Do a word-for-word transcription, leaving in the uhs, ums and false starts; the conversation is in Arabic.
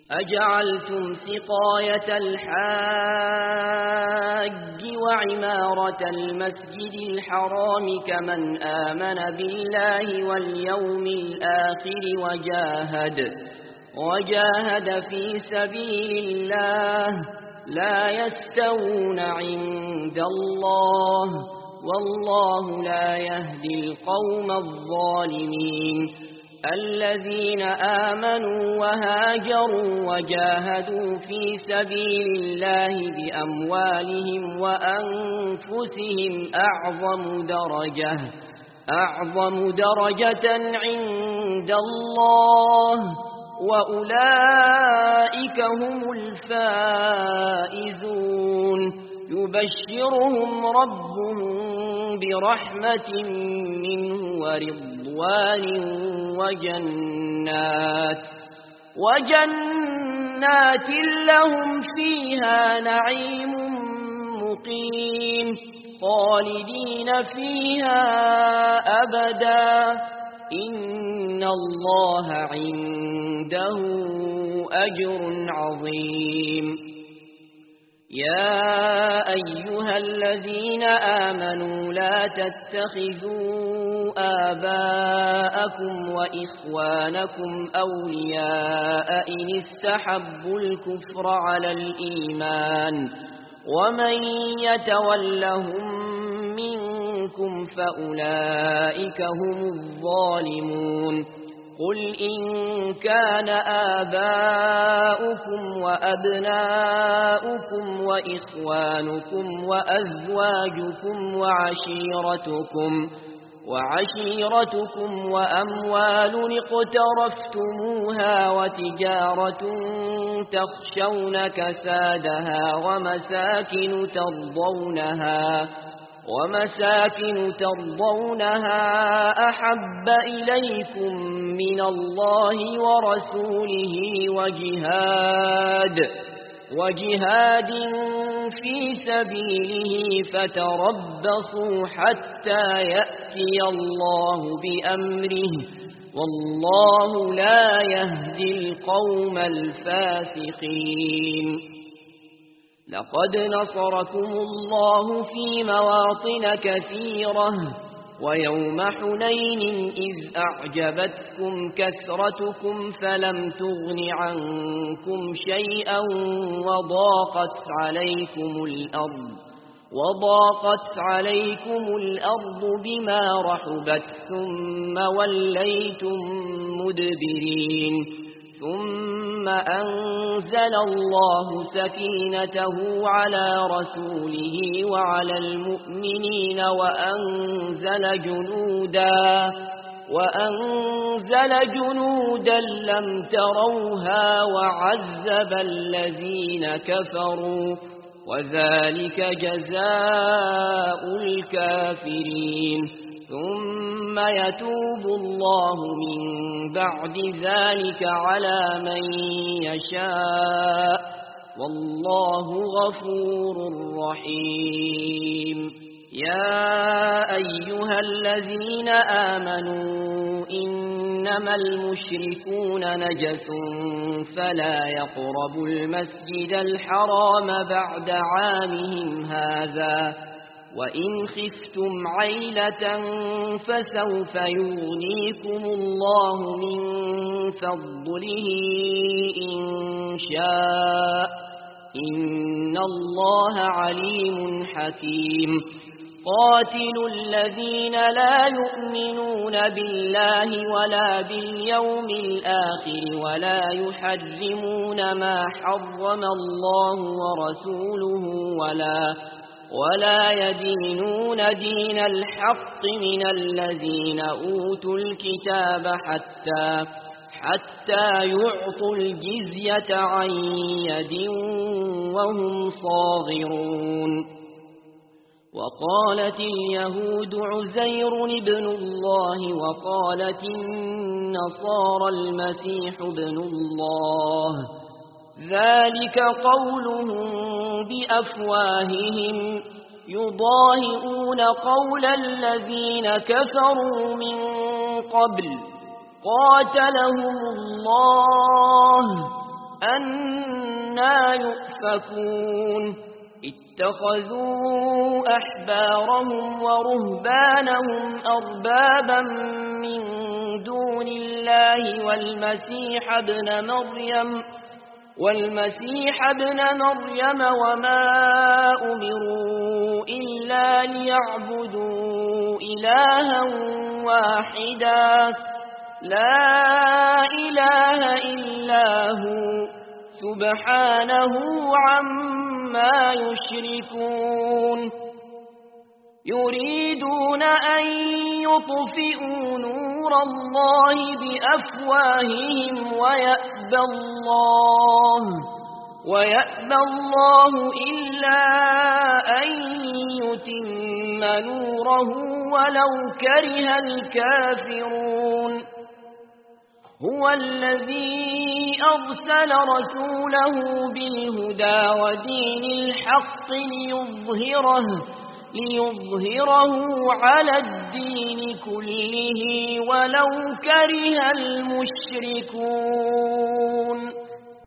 أجعلتم سقاية الحاج وعمارة المسجد الحرام كمن آمن بالله واليوم الآخر وجاهد, وجاهد في سبيل الله لا يستوون عند الله والله لا يهدي القوم الظالمين. الذين آمنوا وهاجروا وجاهدوا في سبيل الله بأموالهم وأنفسهم أعظم درجة أعظم درجة عند الله وأولئك هم الفائزون. يبشرهم ربهم برحمة منه ورضوان وجنات وجنات لهم فيها نعيم مقيم خالدين فيها أبدا إن الله عنده أجر عظيم. يا أيها الذين آمنوا لا تتخذوا آباءكم وإخوانكم أولياء إن استحبوا الكفر على الإيمان ومن يتولهم منكم فأولئك هم الظالمون. قل إن كان آباؤكم وأبناؤكم وإخوانكم وأزواجكم وعشيرتكم وعشيرتكم وأموال اقترفتموها وتجارة تخشون كسادها ومساكن ترضونها ومساكن ترضونها أحب إليكم من الله ورسوله وجهاد وجهاد في سبيله فتربصوا حتى يأتي الله بأمره والله لا يهدي القوم الفاسقين. لقد نصركم الله في مواطن كثيرة ويوم حنين إذ أعجبتكم كثرتكم فلم تغن عنكم شيئا وضاقت عليكم الأرض وضاقت عليكم الأرض بما رحبت ثم وليتم مدبرين ثم أنزل الله سكينته على رسوله وعلى المؤمنين وأنزل جنودا وأنزل جنودا لم تروها وعذب الذين كفروا وذلك جزاء الكافرين. ثم يتوب الله من بعد ذلك على من يشاء والله غفور رحيم. يا أيها الذين آمنوا إنما المشركون نجس فلا يقربوا المسجد الحرام بعد عامهم هذا وإن خفتم عيلة فسوف يغنيكم الله من فضله إن شاء إن الله عليم حكيم. قاتلوا الذين لا يؤمنون بالله ولا باليوم الآخر ولا يحرمون ما حرم الله ورسوله ولا ولا يدينون دين الحق من الذين أوتوا الكتاب حتى حتى يعطوا الجزية عن يد وهم صاغرون. وقالت اليهود عزير ابن الله وقالت النصارى المسيح ابن الله ذلك قولهم بأفواههم يضاهئون قول الذين كفروا من قبل قاتلهم الله فأنى يؤفكون اتخذوا أحبارهم ورهبانهم أربابا من دون الله والمسيح ابن مريم والمسيح ابن مريم وما أمروا إلا ليعبدوا إلها واحدا لا إله إلا هو سبحانه عما يشركون يريدون أن يطفئوا نور الله بأفواههم ويأبى الله ويأبى الله إلا أن يتم نوره ولو كره الكافرون هو الذي أرسل رسوله بالهدى ودين الحق ليظهره ليظهره على الدين كله ولو كره المشركون